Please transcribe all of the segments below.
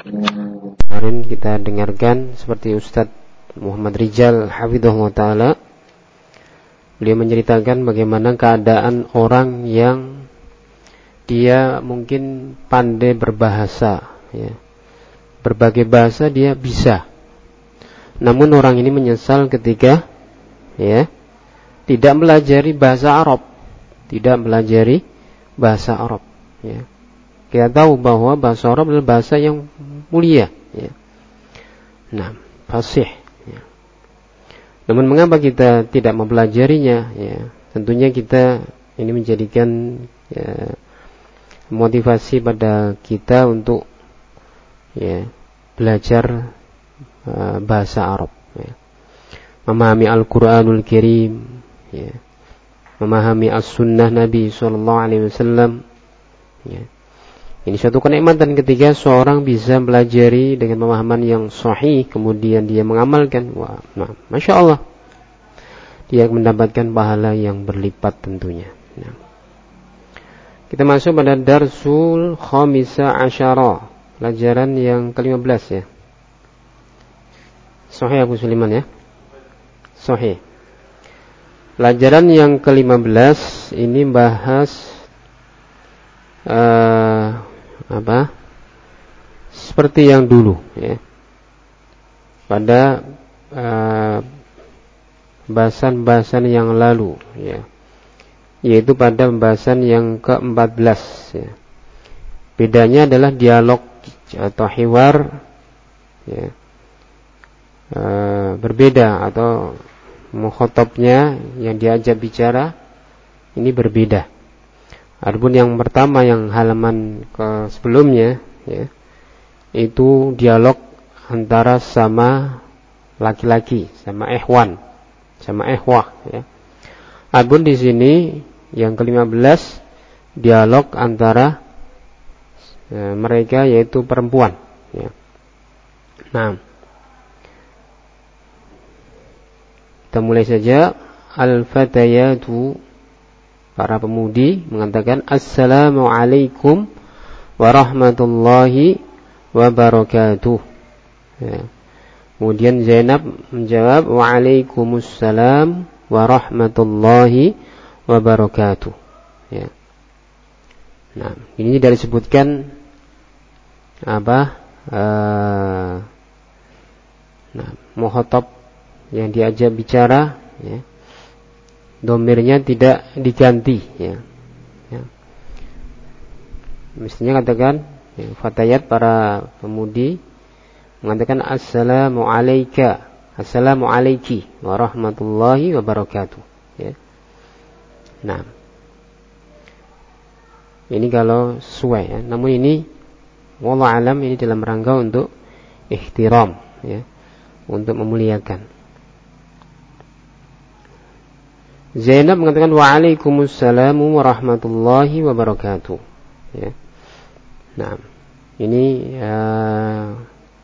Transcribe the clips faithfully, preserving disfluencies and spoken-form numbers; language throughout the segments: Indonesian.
Kemarin kita dengarkan seperti Ustadz Muhammad Rijal hafizahullah ta'ala, beliau menceritakan bagaimana keadaan orang yang dia mungkin pandai berbahasa, ya. Berbagai bahasa dia bisa. Namun orang ini menyesal ketika ya tidak melajari bahasa Arab, tidak melajari bahasa Arab, ya. Kita tahu bahwa bahasa Arab adalah bahasa yang mulia, ya. Nah, fasih, ya. Namun mengapa kita tidak mempelajarinya, ya? Tentunya kita ini menjadikan ya, motivasi pada kita untuk ya belajar uh, bahasa Arab, ya. Memahami Al-Quranul Karim, ya. Memahami As-Sunnah Nabi Sallallahu Alaihi Wasallam, ya. Ini suatu kenikmatan ketika seorang bisa belajari dengan pemahaman yang sahih, kemudian dia mengamalkan. Wah, nah, masya Allah, dia mendapatkan pahala yang berlipat tentunya. Nah. Kita masuk pada Darsul Khamisa Asyara, pelajaran yang kelima belas, ya. Sahih Abu Sulaiman, ya. Sahih. Pelajaran yang kelima belas ini bahas uh, apa? Seperti yang dulu, ya. Pada uh, bahasan-bahasan yang lalu, ya. Yaitu pada pembahasan yang keempat belas, ya. Bedanya adalah dialog atau hiwar, ya. Uh, berbeda atau mukhatabnya yang diajak bicara ini berbeda. Adapun yang pertama yang halaman ke sebelumnya, ya, itu dialog antara sama laki-laki, sama ikhwan, sama ikhwah, ya. Adapun di sini yang kelima belas dialog antara e, mereka yaitu perempuan, ya. Nah, kita mulai saja. Al-fatayatu, para pemudi mengatakan Assalamualaikum warahmatullahi wabarakatuh, ya. Kemudian Zainab menjawab Waalaikumsalam warahmatullahi wabarakatuh, ya. Nah, ini tidak disebutkan apa uh, nah, mukhatab yang diajak bicara, ya. Domirnya tidak diganti, ya. Ya. Mestinya katakan ya, fatayat para pemudi mengatakan assalamu alayka, assalamu alayki warahmatullahi wabarakatuh, ya. Nah, ini kalau sesuai, ya. Namun ini wallahu alam ini dalam rangka untuk ihtiram, ya, untuk memuliakan. Zainab mengatakan Waalaikumsalam warahmatullahi wabarakatuh, ya. Nah, ini uh,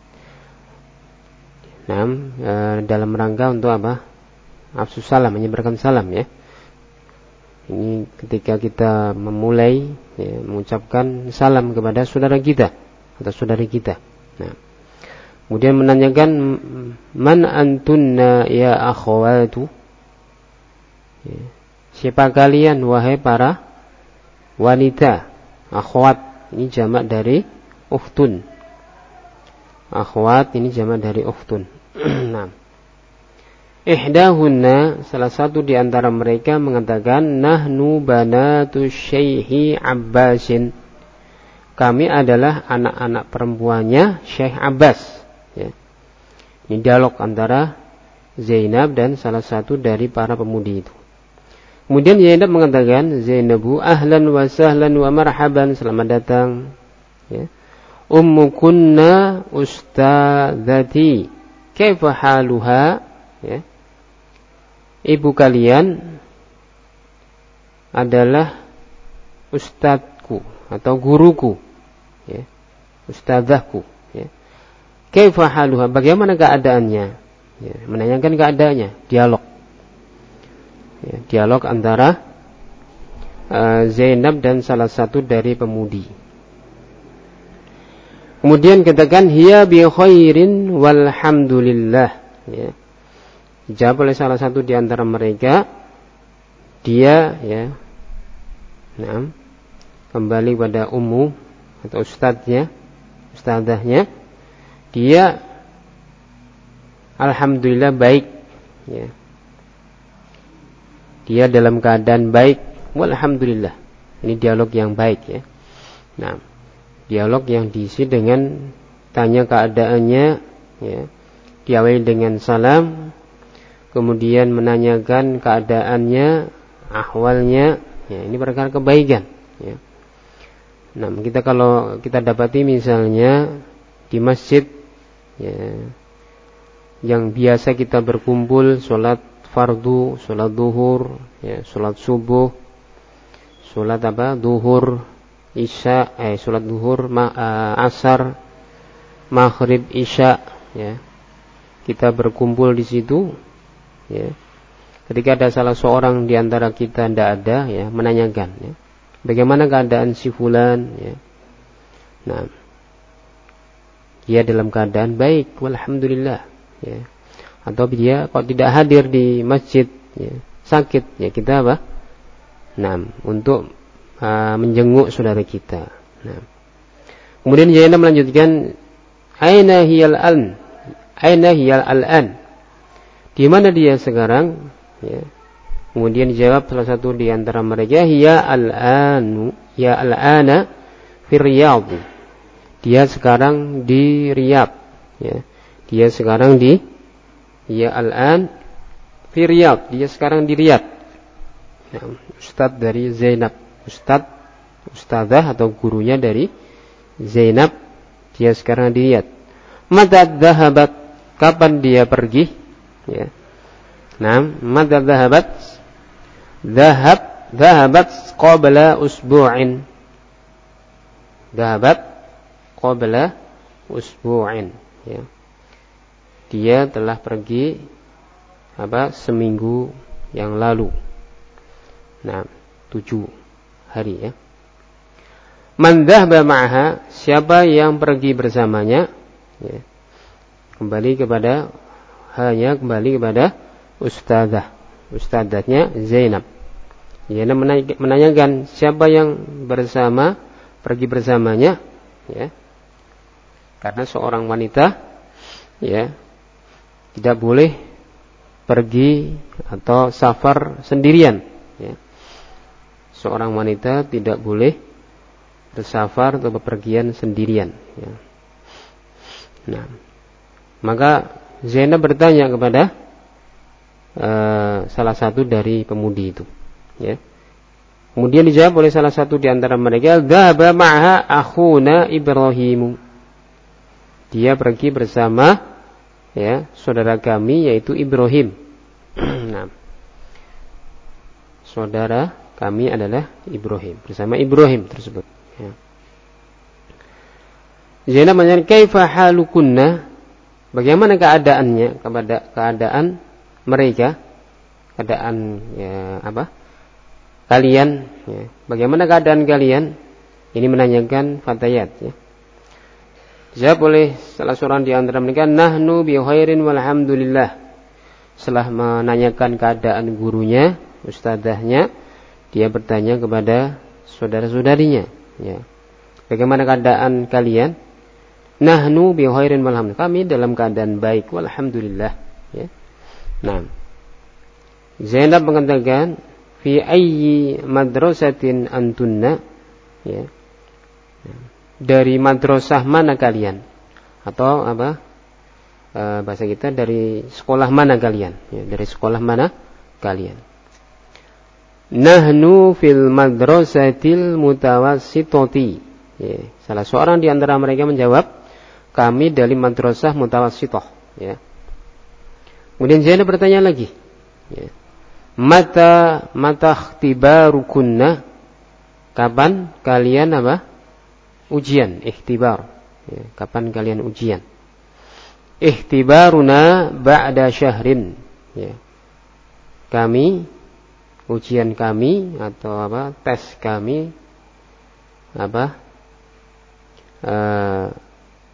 nah, uh, dalam rangka untuk apa? Afsus salam, menyebarkan salam, ya. Ini ketika kita memulai, ya, mengucapkan salam kepada saudara kita atau saudari kita. Nah, kemudian menanyakan man antunna ya akhwatu, ya. Siapa kalian wahai para wanita? Akhwat ini jamak dari ukhtun. Akhwat ini jamak dari ukhtun. Nah, ihdahunna, salah satu di antara mereka mengatakan nahnu banatu Syekhi Abbasin, kami adalah anak-anak perempuannya Syekh Abbas, ya. Ini dialog antara Zainab dan salah satu dari para pemudi itu. Kemudian Zainab mengatakan, Zainabu ahlan wa sahlan wa marhaban, selamat datang, ya. Ummukunna ustadzati kaifa haluha, ya. Ibu kalian adalah ustadzku atau guruku, ya. Ustadzahku, ya. Kaifa haluha, bagaimana keadaannya, ya. Menanyakan keadaannya, dialog. Ya, dialog antara uh, Zainab dan salah satu dari pemudi. Kemudian katakan hiya bi khairin walhamdulillah, ya. Dijawab oleh salah satu di antara mereka, dia ya, nah, kembali pada ummu atau ustadznya, ustadzahnya, dia alhamdulillah baik, ya. Dia dalam keadaan baik, walhamdulillah. Ini dialog yang baik, ya. Nah, dialog yang diisi dengan tanya keadaannya, ya. Diawali dengan salam, kemudian menanyakan keadaannya, ahwalnya, ya. Ini perkara kebaikan, ya. Nah, kita kalau kita dapati misalnya di masjid, ya, yang biasa kita berkumpul sholat fardu, sholat duhur, ya, sholat subuh, sholat apa, duhur, isya, eh, sholat duhur, ma, uh, asar, maghrib, isya, ya, kita berkumpul di situ, ya. Ketika ada salah seorang di antara kita tidak ada, ya, menanyakan, ya, bagaimana keadaan si fulan, ya. Nah, dia dalam keadaan baik, walhamdulillah, ya. Atau dia kalau tidak hadir di masjid, ya, sakit, ya, kita apa? Nah, untuk uh, menjenguk saudara kita. Nah, kemudian Zainab melanjutkan, aina hiyal an, aina hiyal al-an, di mana dia sekarang? Ya. Kemudian dijawab salah satu di antara mereka, hiya al-anu, ya al-ana fi Riyadh. Dia sekarang di Riyadh, ya. Dia sekarang di ya al-an fi Riyadh, dia sekarang di Riyadh. Nah, ustadz dari Zainab, ustadz, ustadzah atau gurunya dari Zainab, dia sekarang di Riyadh. Mata dhahabat, kapan dia pergi? Ya. Nah, mata dhahabat, dhahab, dhahabat qabla usbu'in, dhahabat qabla usbu'in, ya. Dia telah pergi apa seminggu yang lalu. Nah, tujuh hari, ya. Man dhahaba ma'aha, siapa yang pergi bersamanya, ya. Kembali kepada hanya kembali kepada ustadzah, ustadzahnya Zainab. Zainab menanyakan siapa yang bersama, pergi bersamanya, ya. Karena seorang wanita, ya, tidak boleh pergi atau safar sendirian, ya. Seorang wanita tidak boleh bersafar atau bepergian sendirian, ya. Nah, maka Zainab bertanya kepada uh, salah satu dari pemudi itu, ya. Kemudian dijawab oleh salah satu di antara mereka, dhahaba ma'ha akhuna Ibrahim. Dia pergi bersama, ya, saudara kami yaitu Ibrahim. Nah, saudara kami adalah Ibrahim, bersama Ibrahim tersebut, ya. Zainab menanya, kaifa halukunna, bagaimana keadaannya, kepada keadaan mereka, keadaan, ya, apa? Kalian, ya, bagaimana keadaan kalian? Ini menanyakan fatayat, ya. Jawab oleh salah seorang di antara mereka, nahnu bi khairin walhamdulillah. Setelah menanyakan keadaan gurunya, ustadzahnya, dia bertanya kepada saudara-saudarinya, ya, bagaimana keadaan kalian? Nahnu bi khairin walhamdulillah. Kami dalam keadaan baik, walhamdulillah, ya. Nah, Zainab mengatakan, fi ayyi madrasatin antunna, ya. Dari madrasah mana kalian? Atau apa? E, bahasa kita dari sekolah mana kalian? Ya, dari sekolah mana kalian? Nahnu fil madrasatil mutawassitati. Ya, salah seorang di antara mereka menjawab, kami dari madrasah mutawassithah, ya. Kemudian Zainab bertanya lagi, ya. Mata mata ikhtibarukunna, kapan kalian apa? Ujian, ikhtibar, ya, kapan kalian ujian? Ikhtibaruna ba'da syahrin, ya. Kami, ujian kami atau apa? Tes kami apa? Uh,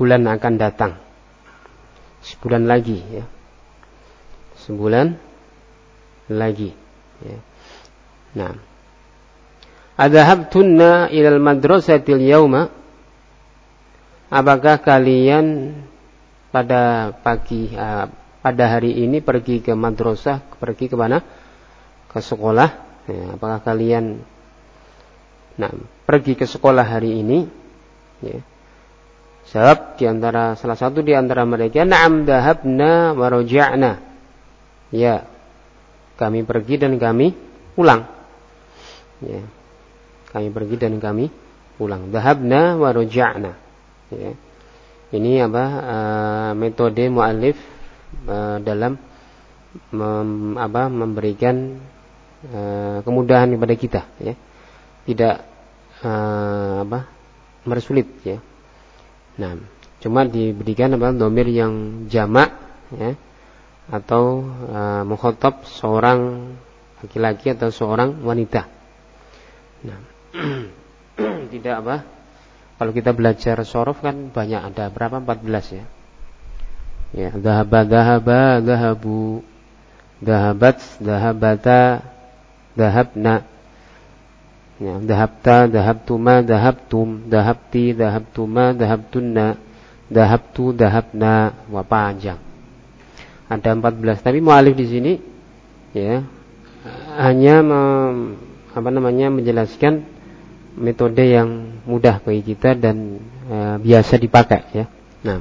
sebulan akan datang. Sebulan lagi ya. Sebulan lagi ya. Nah, adhabtunna ilal madrasatil yauma? Apakah kalian pada pagi uh, pada hari ini pergi ke madrasah, pergi ke mana? Ke sekolah. Ya, apakah kalian nah, pergi ke sekolah hari ini? Ya. Sebab di antara salah satu di antara mereka, na'am dhahabna wa raja'na. Ya. Kami pergi dan kami pulang. Ya. Kami pergi dan kami pulang. Dhahabna wa raja'na. Ya. Ini apa? Uh, metode mu'allif uh, dalam mem, apa, memberikan uh, kemudahan kepada kita, ya. Tidak uh, apa? Mersulit, ya. Nah, cuma diberikan apa? Dhamir yang jamak, ya, atau uh, mukhatab seorang laki-laki atau seorang wanita. Nah, tidak apa? Kalau kita belajar shorof kan banyak, ada berapa? empat belas ya. Ya, dhahaba, dhahaba, dhahabu, dhahabat, dhahabata, dhahabna. Ya, dhahabta, dhahabtuma, dhahabtum, dhahabti, dhahabtuma, dhahabtunna, dhahabtu, dhahabna. Wah, panjang. Ada empat belas, tapi mu'alif di sini ya hanya mem, apa namanya menjelaskan metode yang mudah bagi kita dan e, biasa dipakai, ya. Nah,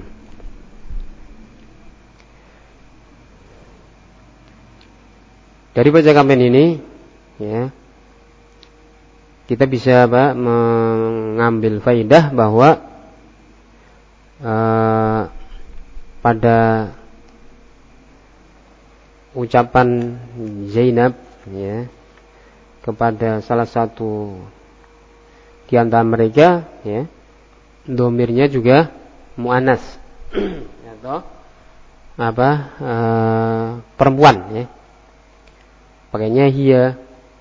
dari percakapan ini, ya, kita bisa apa, mengambil faidah bahwa e, pada ucapan Zainab, ya, kepada salah satu di antara mereka, ya, domirnya juga mu'annas atau apa e, perempuan, ya, pakainya hiya.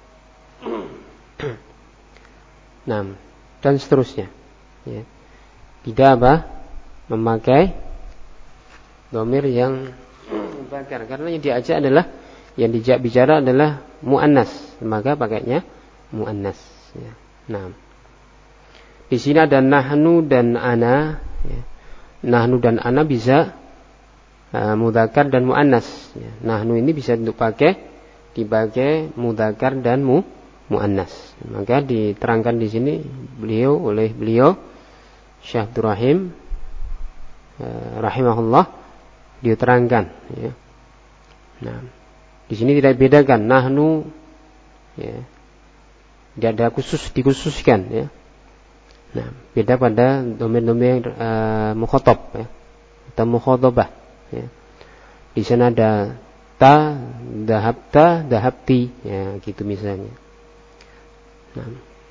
Nah, dan seterusnya, ya. Tidak apa memakai domir yang mubakar, karena yang diajak adalah yang dijak bicara adalah mu'annas, maka pakainya mu'annas, ya. Nah, di sini ada nahnu dan ana, ya. Nahnu dan ana bisa uh, mudzakkar dan mu'annas, ya. Nahnu ini bisa dipakai dipakai mudzakkar dan mu mu'annas. Maka diterangkan di sini beliau oleh beliau Syekh Abdul Rahim uh, rahimahullah, diterangkan, ya. Nah, di sini tidak bedakan nahnu, ya. Tidak ada khusus dikhususkan, ya. Nah, beda pada domain-domain uh, mukhatab, ya, atau mukhatabah, ya. Di sana ada ta, dhahabta, dhahabti, ya, gitu misalnya. Nah.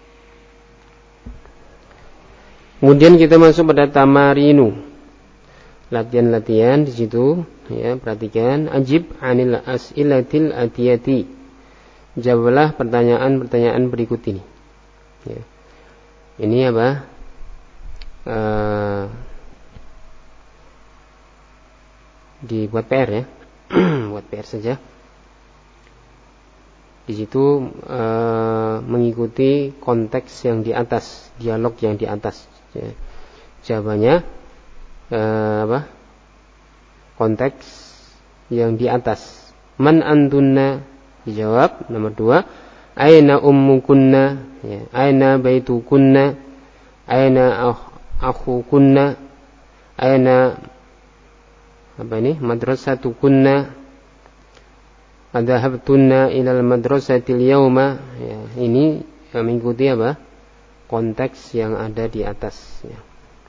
Kemudian kita masuk pada tamarinu, latihan-latihan di situ, ya, perhatikan. Ajib anil as'ilatil atiyati, jawablah pertanyaan-pertanyaan berikut ini, ya. Ini apa? Uh, dibuat P R, ya. Buat P R saja. Di situ uh, mengikuti konteks yang di atas, dialog yang di atas, ya. Jawabannya uh, apa? Konteks yang di atas. Man antunna, dijawab. Nomor dua, aina ummukunna, ya. Aina baitukunna, aina akhukunna, aina apa ini madrasatukunna, adhabtunna ilal madrasatil yauma, ya. Ini mengikuti apa? Konteks yang ada di atas, ya.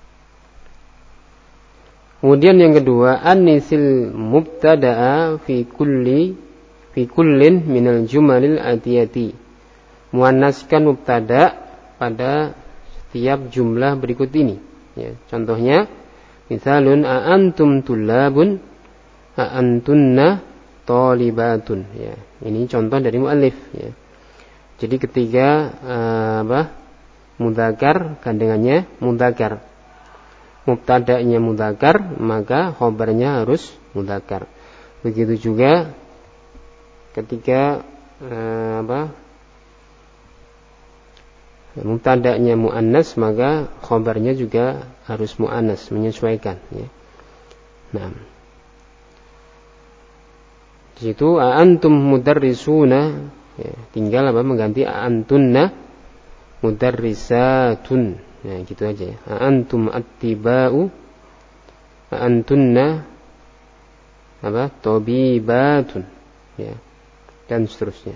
Kemudian yang kedua, anisil mubtada'a fi kulli fi kullin minal jumalil atiyati, muannaskan mubtada pada setiap jumlah berikut ini, ya. Contohnya, misalun a'antum tullabun, a'antunna thalibatun, ya. Ini contoh dari muallif, ya. Jadi ketika uh, apa? Mudzakkar gandengannya mudzakkar. mubtada'nya mudzakkar, maka khabarnya harus mudzakkar. Begitu juga ketika eh, apa? mubtada'nya muannas, maka khabarnya juga harus muannas, menyesuaikan ya. Nah, di situ antum mudarrisuna ya, tinggal apa mengganti antunna mudarrisatun. Nah, gitu aja ya. Antum attiba'u antunna apa? Tabibatun ya. Dan seterusnya.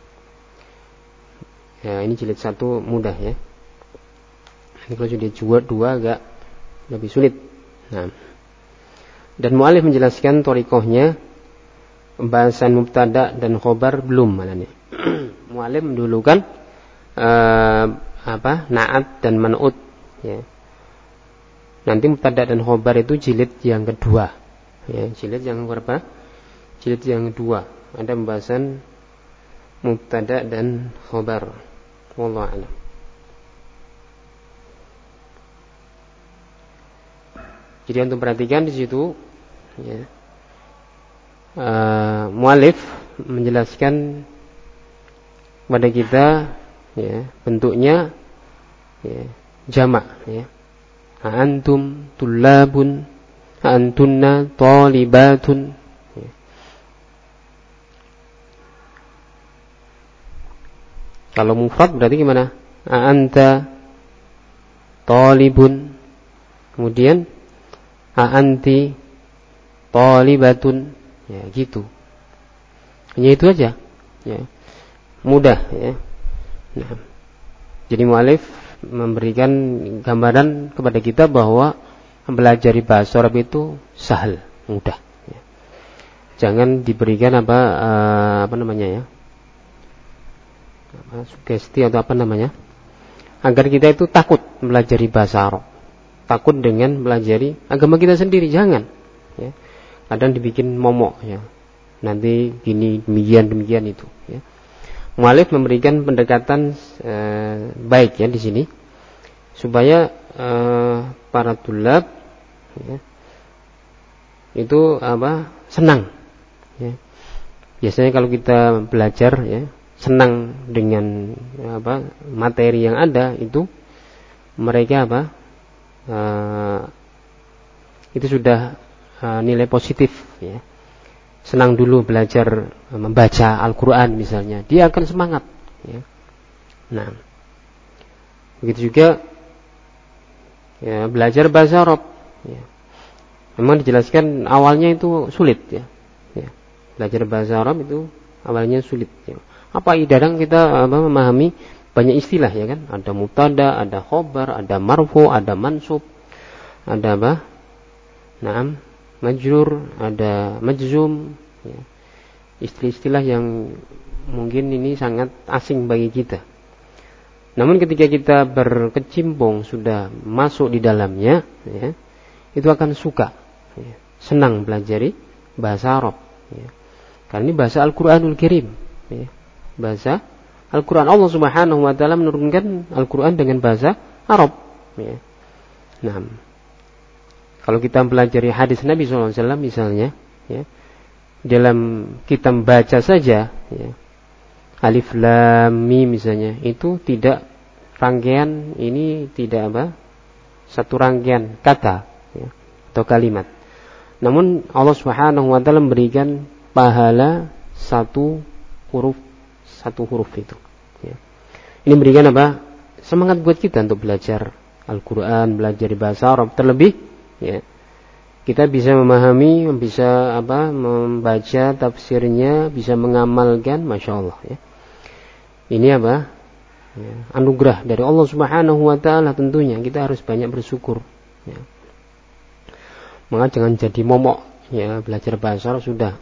Ya, ini jilid satu mudah ya. Ini kalau sudah dua dua agak lebih sulit. Nah, dan mu'alif menjelaskan thariqahnya pembahasan mubtada dan khobar belum malahnya. Mu'alif mendulukan uh, apa na'at dan man'ut ya. Nanti mubtada dan khobar itu jilid yang kedua ya. Jilid yang berapa? Jilid yang kedua ada pembahasan mubtada dan khobar. Wallahu a'lam. Jadi untuk perhatikan di situ ya. Uh, mu'alif menjelaskan kepada kita ya, bentuknya ya, jamak ya. Antum tullabun, antunna talibatun ya. Kalau mufrad berarti gimana? Anta talibun, kemudian anti talibatun ya, gitu. Hanya itu aja ya. Mudah ya. Nah, jadi mu'alif memberikan gambaran kepada kita bahwa mempelajari bahasa Arab itu sahal, mudah ya. Jangan diberikan apa uh, apa namanya ya, apa, sugesti atau apa namanya, agar kita itu takut mempelajari bahasa Arab, takut dengan mempelajari agama kita sendiri. Jangan ya. Kadang dibikin momok ya, nanti gini demikian demikian itu ya. Mu'alif memberikan pendekatan e, baik ya di sini supaya e, para tulab ya, itu apa senang ya. Biasanya kalau kita belajar ya senang dengan apa materi yang ada itu, mereka apa e, itu sudah e, nilai positif ya. Senang dulu belajar membaca Al-Quran misalnya, dia akan semangat ya. Nah, begitu juga ya, belajar bahasa Arab ya. Memang dijelaskan awalnya itu sulit ya. Ya. Belajar bahasa Arab itu awalnya sulit ya. Apa kadang kita apa, memahami banyak istilah ya kan, ada mubtada, ada khobar, ada marfu, ada mansub, ada apa Naam majrur, ada majzum ya. Istilah-istilah yang mungkin ini sangat asing bagi kita. Namun ketika kita berkecimpung, sudah masuk di dalamnya ya, itu akan suka ya, senang pelajari bahasa Arab ya. Karena ini bahasa Al-Quranul Karim ya. Bahasa Al-Quran, Allah Subhanahu wa ta'ala menurunkan Al-Quran dengan bahasa Arab ya. Nah, kalau kita mempelajari hadis Nabi shallallahu alaihi wasallam misalnya, ya, dalam kita membaca saja, ya, alif lam mim misalnya, itu tidak rangkaian, ini tidak apa, satu rangkaian kata, ya, atau kalimat. Namun Allah Subhanahu wa ta'ala memberikan pahala satu huruf, satu huruf itu. Ya. Ini memberikan apa? Semangat buat kita untuk belajar Al-Quran, belajar bahasa Arab, terlebih. Ya, kita bisa memahami, bisa apa, membaca tafsirnya, bisa mengamalkan, masya Allah. Ya. Ini apa? Ya, anugerah dari Allah Subhanahu Wa Taala tentunya. Kita harus banyak bersyukur. Ya. Maka jangan jadi momok. Ya, belajar bahasa Arab sudah.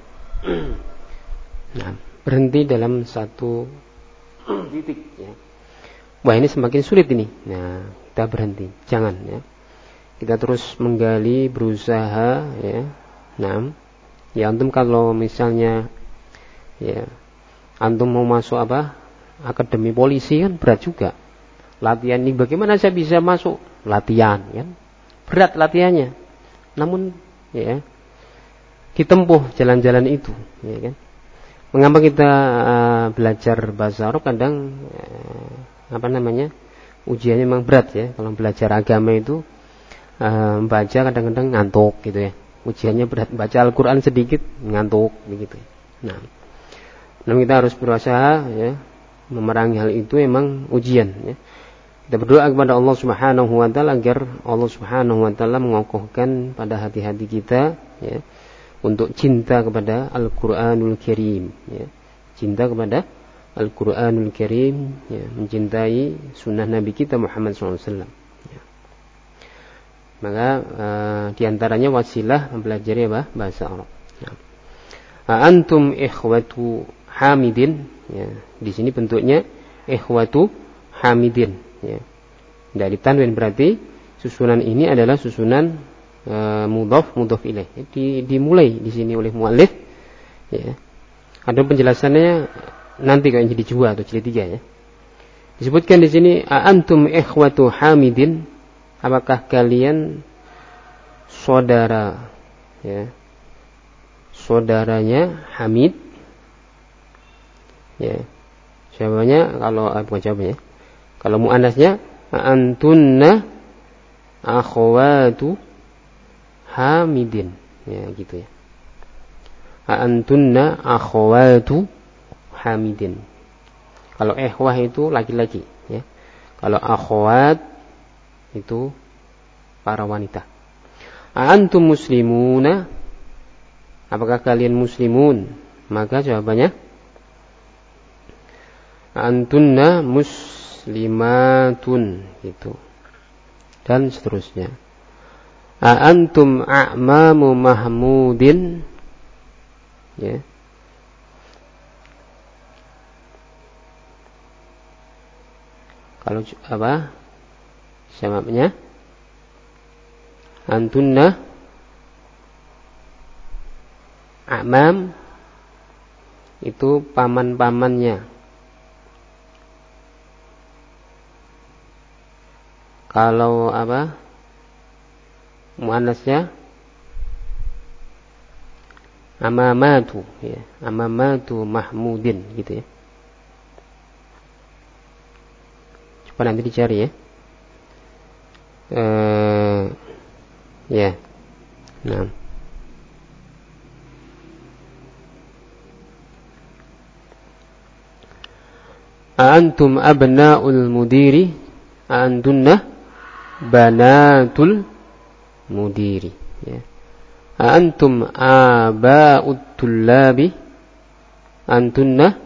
Nah, berhenti dalam satu titik. Ya. Wah, ini semakin sulit ini. Nah, kita berhenti. Jangan. Ya. Kita terus menggali, berusaha ya. Nah, ya antum kalau misalnya ya antum mau masuk apa? Akademi polisi kan berat juga. Latihan ini bagaimana saya bisa masuk? Latihan kan. berat latihannya. Namun ya ditempuh jalan-jalan itu, ya kan? Mengapa kita uh, belajar bahasa Arab kadang uh, apa namanya? Ujiannya memang berat ya. Kalau belajar agama itu uh, baca kadang-kadang ngantuk gitu ya. Ujiannya berat, baca Al-Qur'an sedikit ngantuk begitu. Nah, namun kita harus berusaha ya memerangi hal itu, memang ujian ya. Kita berdoa kepada Allah Subhanahu wa taala agar Allah Subhanahu wa taala mengokohkan pada hati-hati kita ya untuk cinta kepada Al-Qur'anul Karim ya. Cinta kepada Al-Qur'anul Karim ya, mencintai sunnah Nabi kita Muhammad shallallahu alaihi wasallam ya. Maka uh, diantaranya wasilah mempelajari apa? Bahasa Arab. Nah. Antum ikhwatu hamidin ya. Di sini bentuknya ikhwatu hamidin ya. Dari tanwin berarti susunan ini adalah susunan e, mudhaf mudhaf ilaih. Di, dimulai di sini oleh muallif ya. Ada penjelasannya nanti kalau jadi dua atau jadi tiga ya. Disebutkan di sini antum ikhwatu hamidin, apakah kalian saudara ya. Saudaranya Hamid ya. Jawabannya kalau bukan jawabannya. Kalau muannasnya antunna akhwatu Hamidin ya gitu ya. Antunna akhwatu Hamidin. Kalau ikhwah itu laki-laki ya. Kalau akhwat itu para wanita. Antum muslimuna, apakah kalian muslimun? Maka jawabannya antunna muslimatun gitu. Dan seterusnya. Antum a'mamu mahmudin ya. Kalau apa? Jawabannya antunna a'mam itu paman-pamannya. Kalau apa? Muannasnya amamatu ya. Amamatu mahmudin gitu ya. Coba nanti dicari ya. Eh ya. Nah. Antum abna'ul mudiri, antunna banatul mudiri ya. Antum aba'ut tullabi, antunna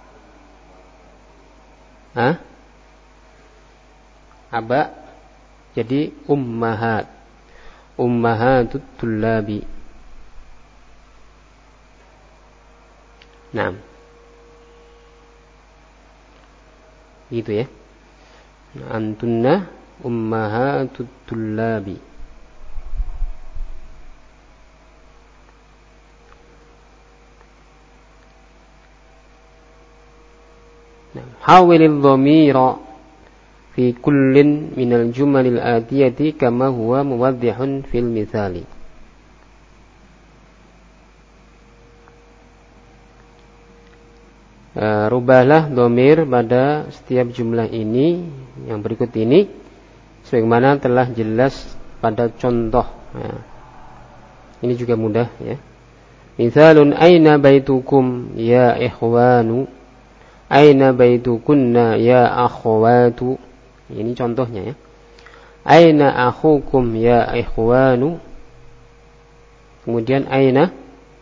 ah aba jadi ummahat, ummahatut tullabi. Nah gitu ya. Antunna ummahatut tullabi. Hawilil dhamira fi kullin minal jumalil atiyati kama huwa muwaddihun fil mithali. Uh, rubahlah dhamir pada setiap jumlah ini yang berikut ini sebagaimana telah jelas pada contoh. Nah, ini juga mudah ya. Mithalun aina baitukum ya ikhwanu, aina baitukunna ya akhwatu. Ini contohnya ya. Aina akhukum ya ikhwanu. Kemudian aina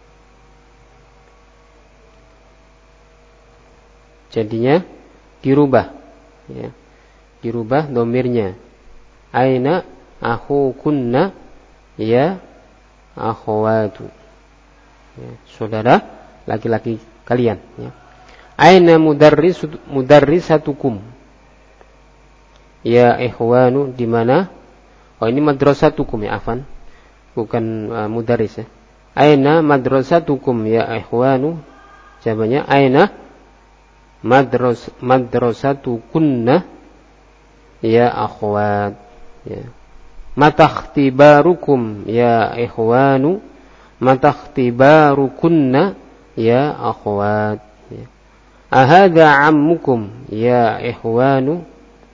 jadinya dirubah ya. Dirubah dhamirnya. Aina akhukunna ya akhwatu. Ya, saudara laki-laki kalian ya. Aina mudarris mudarrisatukum ya ikhwanu, di mana? Oh ini madrasatukum ya afan. Bukan uh, mudarris ya. Aina madrasatukum ya ikhwanu. Jawabannya aina madras madrasatukunna ya akhwat ya. Matakhtibarukum ya ikhwanu, matakhtibarukunna ya akhwat. Ahadha ammukum ya ikhwanu,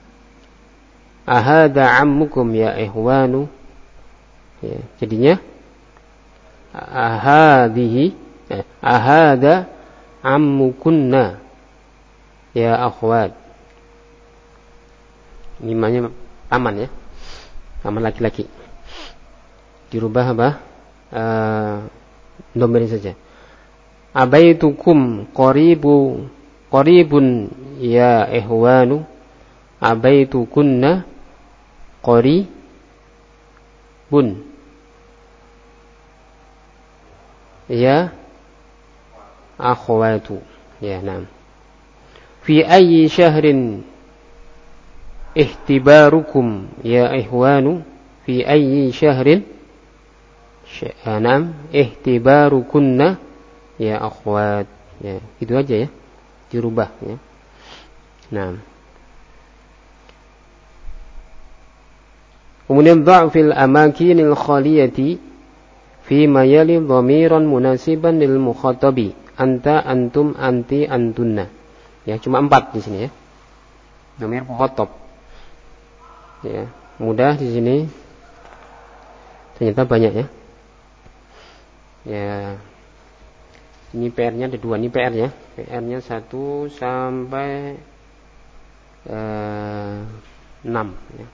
ahadha ammukum ya ikhwanu. Ya, jadinya ahadhihi eh, ahadha ammukunna ya akhwat. Ini namanya paman ya, paman laki-laki. Dirubah apa? Uh, Domir saja. Abaitukum qaribu qaribun ya ihwanu, abaitukunna qaribun ya akhwatu. Ya, naam. Fi ayyi syahrin ihtibarukum ya ihwanu, fi ayyi syahrin naam ihtibarukunna ya akhwat. Ya, itu aja ya, dirubah ya. Naam. Kemudian dha'fil amakinil khaliyati fi ma yali dhamiran munasiban lil mukhatabi, anta, antum, anti, antunna. Ya, cuma empat di sini ya. Dhamir mukhatab. Ya, mudah di sini. Ternyata banyak ya. Ya. Ini P R-nya ada dua, ini P R-nya. P R-nya satu sampai eh, enam ya.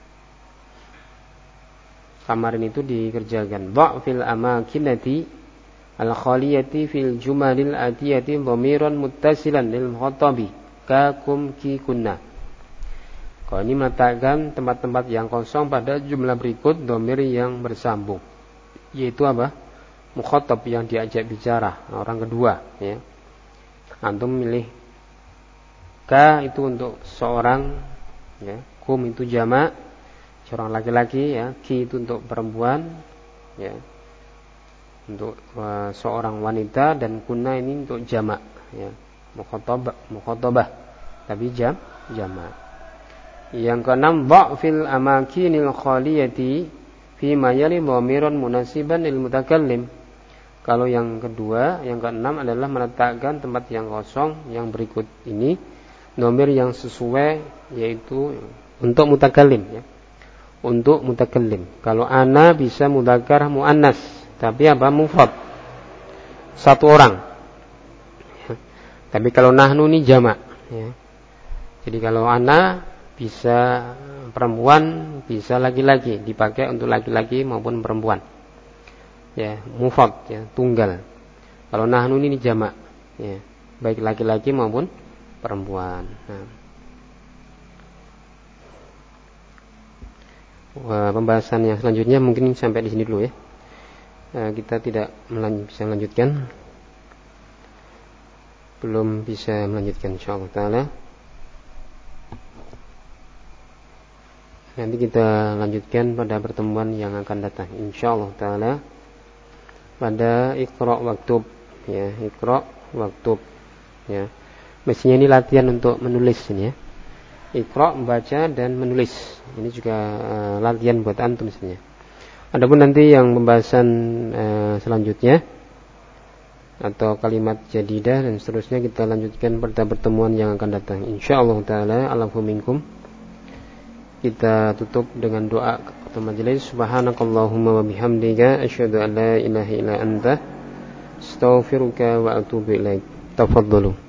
Kemarin itu dikerjakan. Dha'fil amakinati al-khaliyati fil jumalil atiyati dhamiran muttasilan lil mukhatabi ka kum ki kunna. Kalau ini meletakkan tempat-tempat yang kosong pada jumlah berikut dhamir yang bersambung, yaitu apa? Mukhatab yang diajak bicara, orang kedua ya. Antum milih ka itu untuk seorang ya, kum itu jamak seorang laki-laki ya, ki itu untuk perempuan ya, untuk uh, seorang wanita, dan kunna ini untuk jamak ya, mukhatabah mukhatabah tapi jam jamak. Yang keenam, dha'fil amakinil khaliyati fi ma yali dhamiran munasiban lil mutakallim. Kalau yang kedua, yang keenam adalah meletakkan tempat yang kosong yang berikut ini dhamir yang sesuai, yaitu untuk mutakallim ya. Untuk mutakallim. Kalau ana bisa mudzakkar muannas, tapi apa? Mufrad. Satu orang. Ya. Tapi kalau nahnu ini jamak ya. Jadi kalau ana bisa perempuan, bisa laki-laki, dipakai untuk laki-laki maupun perempuan. Ya, mufrad ya, tunggal. Kalau nahnu ini jamak ya, baik laki-laki maupun perempuan. Nah. Wah, pembahasan yang selanjutnya mungkin sampai di sini dulu ya. Nah, kita tidak melanj- bisa melanjutkan, belum bisa melanjutkan insyaallah taala. Nanti kita lanjutkan pada pertemuan yang akan datang insyaallah taala pada Iqra waktub ya, Iqra waktub ya. Mestinya ini latihan untuk menulis ini ya. Iqra membaca dan menulis. Ini juga uh, latihan buat antum sebenarnya. Adapun nanti yang pembahasan uh, selanjutnya atau kalimat jadidah dan seterusnya kita lanjutkan pada pertemuan yang akan datang insyaallah taala. Alafu minkum. Kita tutup dengan doa kepada majelis. Subhanakallahumma wa bihamdika asyhadu an la ilaha illa anta astaghfiruka wa atubu ilaik. Tafadhalu.